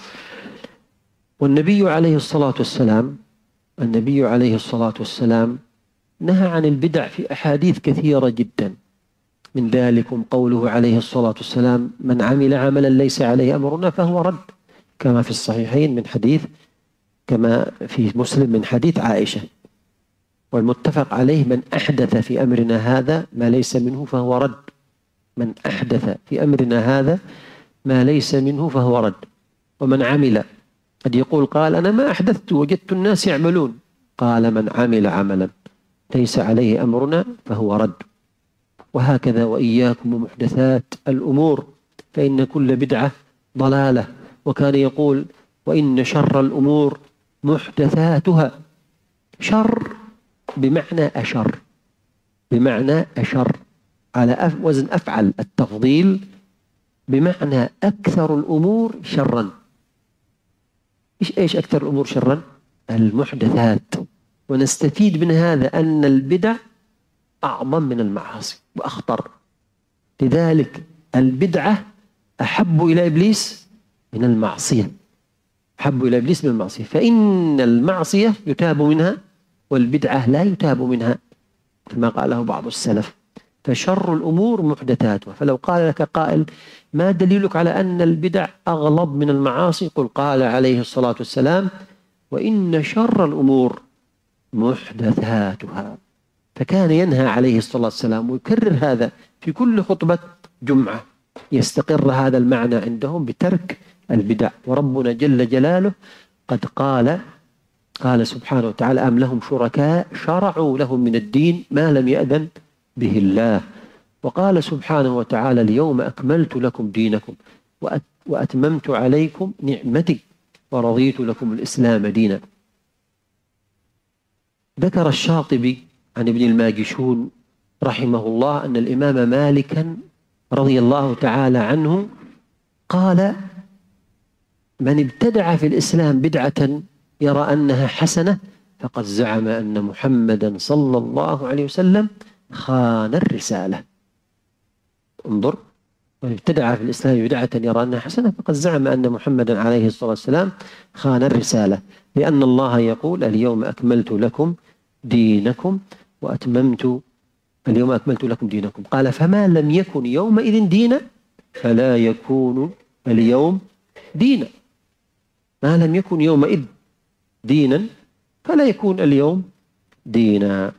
والنبي عليه الصلاة والسلام النبي عليه الصلاة والسلام نهى عن البدع في أحاديث كثيرة جدا. من ذلكم قوله عليه الصلاة والسلام: من عمل عملا ليس عليه أمرنا فهو رد، كما في الصحيحين من حديث كما في مسلم من حديث عائشة. والمتفق عليه: من أحدث في أمرنا هذا ما ليس منه فهو رد، من أحدث في أمرنا هذا ما ليس منه فهو رد. ومن عمل، قد يقول قال: أنا ما أحدثت وجدت الناس يعملون، قال: من عمل عملا ليس عليه أمرنا فهو رد. وهكذا: وإياكم ومحدثات الأمور فإن كل بدعة ضلالة. وكان يقول: وإن شر الأمور محدثاتها. شر بمعنى أشر، بمعنى أشر. على وزن أفعل التفضيل، بمعنى أكثر الأمور شرا. إيش إيش أكثر الأمور شرا؟ المحدثات. ونستفيد من هذا أن البدع أعظم من المعاصي وأخطر. لذلك البدعة أحب إلى إبليس من المعصية، أحب إلى إبليس من المعصية، فإن المعصية يتاب منها والبدعة لا يتاب منها كما قاله بعض السلف. فشر الأمور محدثاتها. فلو قال لك قائل ما دليلك على أن البدع أغلظ من المعاصي؟ قل قال عليه الصلاة والسلام وإن شر الأمور محدثاتها. فكان ينهى عليه الصلاة والسلام ويكرر هذا في كل خطبة جمعة، يستقر هذا المعنى عندهم بترك البدع. وربنا جل جلاله قد قال قال سبحانه وتعالى أم لهم شركاء شرعوا لهم من الدين ما لم يأذن به الله. وقال سبحانه وتعالى اليوم أكملت لكم دينكم وأتممت عليكم نعمتي ورضيت لكم الإسلام دينا. ذكر الشاطبي عن ابن الماجشون رحمه الله أن الإمام مالكا رضي الله تعالى عنه قال من ابتدع في الإسلام بدعة يرى أنها حسنة فقد زعم أن محمدا صلى الله عليه وسلم خان الرسالة. انظر، من ابتدع في الإسلام بدعة يرى أنها حسنة فقد زعم أن محمدا عليه الصلاة والسلام خان الرسالة، لأن الله يقول اليوم أكملت لكم دينكم وأتممت اليوم أكملت لكم دينكم. قال فما لم يكن يومئذ دينا فلا يكون اليوم دينا. ما لم يكن يومئذ دينا فلا يكون اليوم دينا.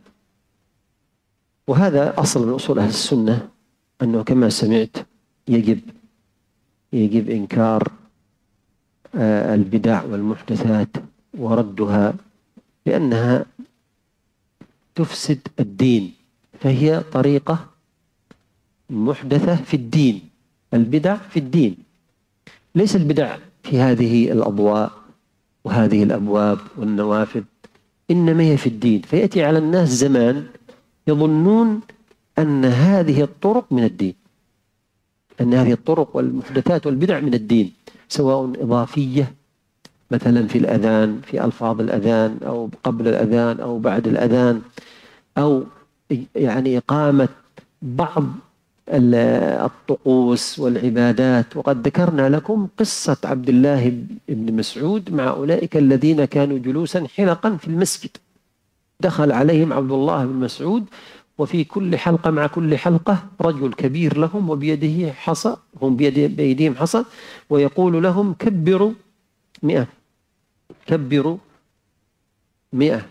وهذا أصل من أصول أهل السنة، أنه كما سمعت يجب يجب إنكار البدع والمحدثات وردها، لأنها تفسد الدين، فهي طريقة محدثة في الدين. البدع في الدين، ليس البدع في هذه الأضواء وهذه الأبواب والنوافذ، إنما هي في الدين. فيأتي على الناس زمان يظنون أن هذه الطرق من الدين، أن هذه الطرق والمحدثات والبدع من الدين، سواء إضافية مثلا في الأذان، في ألفاظ الأذان أو قبل الأذان أو بعد الأذان، أو يعني إقامة بعض الطقوس والعبادات. وقد ذكرنا لكم قصة عبد الله بن مسعود مع أولئك الذين كانوا جلوسا حلقا في المسجد. دخل عليهم عبد الله بن مسعود وفي كل حلقة مع كل حلقة رجل كبير لهم وبيده حصى، هم بيدهم حصى، ويقول لهم كبروا مئة كبروا مئة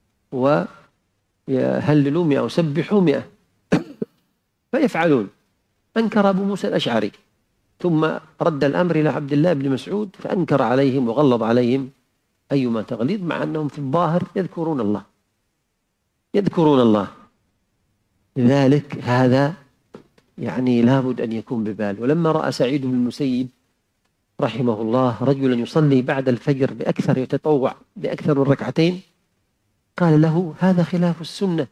وهللوا مئة وسبحوا مئة فيفعلون. أنكر أبو موسى الأشعري، ثم رد الأمر إلى عبد الله بن مسعود فأنكر عليهم وغلظ عليهم أيما تغليظ، مع أنهم في الظاهر يذكرون الله يذكرون الله لذلك هذا يعني لابد أن يكون ببال. ولما رأى سعيد بن المسيب رحمه الله رجلا يصلي بعد الفجر بأكثر يتطوع بأكثر من ركعتين قال له هذا خلاف السنة.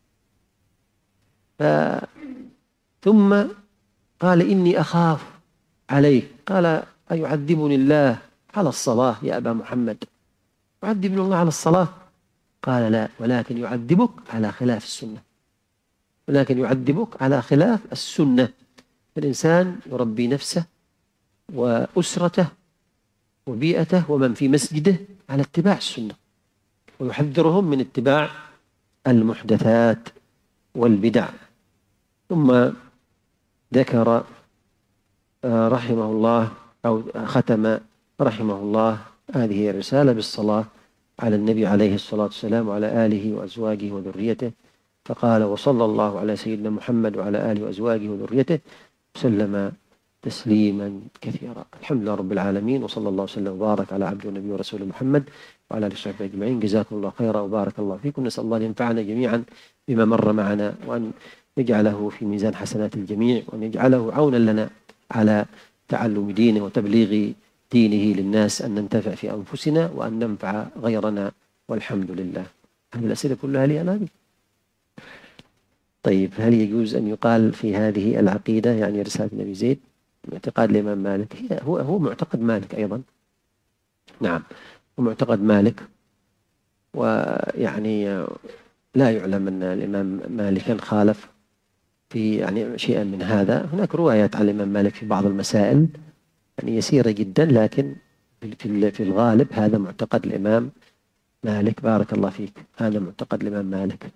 ف... ثم قال إني أخاف عليك. قال أيعذبني الله على الصلاة يا أبا محمد؟ يعذبني الله على الصلاة؟ قال لا، ولكن يعذبك على خلاف السنة، ولكن يعذبك على خلاف السنة. الإنسان يربي نفسه وأسرته وبيئته ومن في مسجده على اتباع السنة، ويحذرهم من اتباع المحدثات والبدع. ثم ذكر رحمه الله أو ختم رحمه الله هذه الرسالة بالصلاة على النبي عليه الصلاة والسلام وعلى آله وأزواجه وذريته، فقال وصلى الله على سيدنا محمد وعلى آله وأزواجه وذريته وسلم تسليما كثيرا. الحمد لله رب العالمين، وصلى الله وسلم وبارك على عبده النبي ورسوله محمد وعلى آله وصحبه أجمعين. جزاكم الله خيرا وبارك الله فيكم. نسأل الله أن ينفعنا جميعا بما مر معنا، وأن يجعله في ميزان حسنات الجميع، وأن يجعله عونا لنا على تعلم دينه وتبليغ دينه للناس، أن ننتفع في أنفسنا وأن ننفع غيرنا، والحمد لله. هذه الأسئلة كلها لي أنا. طيب هل يجوز أن يقال في هذه العقيدة يعني رسالة النبي زيد اعتقاد الإمام مالك؟ هي هو هو معتقد مالك أيضا. نعم هو معتقد مالك، ويعني لا يعلم أن الإمام مالكا خالف في يعني شيئا من هذا. هناك روايات عن الإمام مالك في بعض المسائل يعني يسيرة جدا، لكن في في الغالب هذا معتقد الإمام مالك. بارك الله فيك، هذا معتقد الإمام مالك.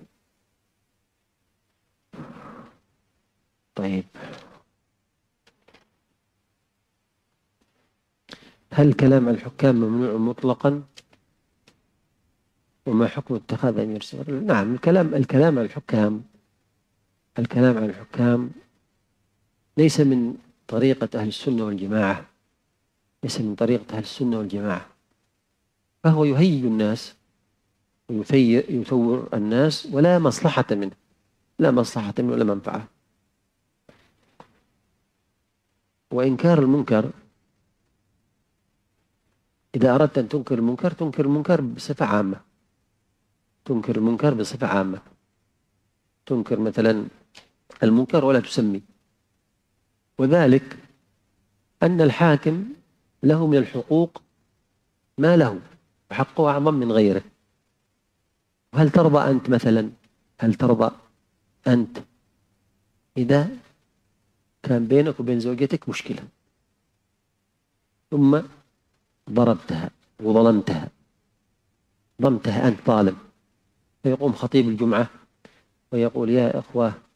طيب هل كلام الحكام ممنوع مطلقا؟ وما حكم اتخاذ أمير صغير؟ نعم الكلام الكلام عن الحكام الكلام عن الحكام ليس من طريقة أهل السنة والجماعة، ليس من طريقة أهل السنة والجماعة، فهو يهيج الناس ويثور الناس ولا مصلحة منه، لا مصلحة منه ولا منفعة. وإنكار المنكر، إذا أردت أن تنكر المنكر تنكر المنكر بصفة عامة، تنكر المنكر بصفة عامة، تنكر مثلا المنكر ولا تسمي. وذلك أن الحاكم له من الحقوق ما له، وحقه أعظم من غيره. وهل ترضى أنت مثلا، هل ترضى أنت إذا كان بينك وبين زوجتك مشكلة ثم ضربتها وظلمتها، ظلمتها أنت ظالم، فيقوم خطيب الجمعة ويقول يا إخوة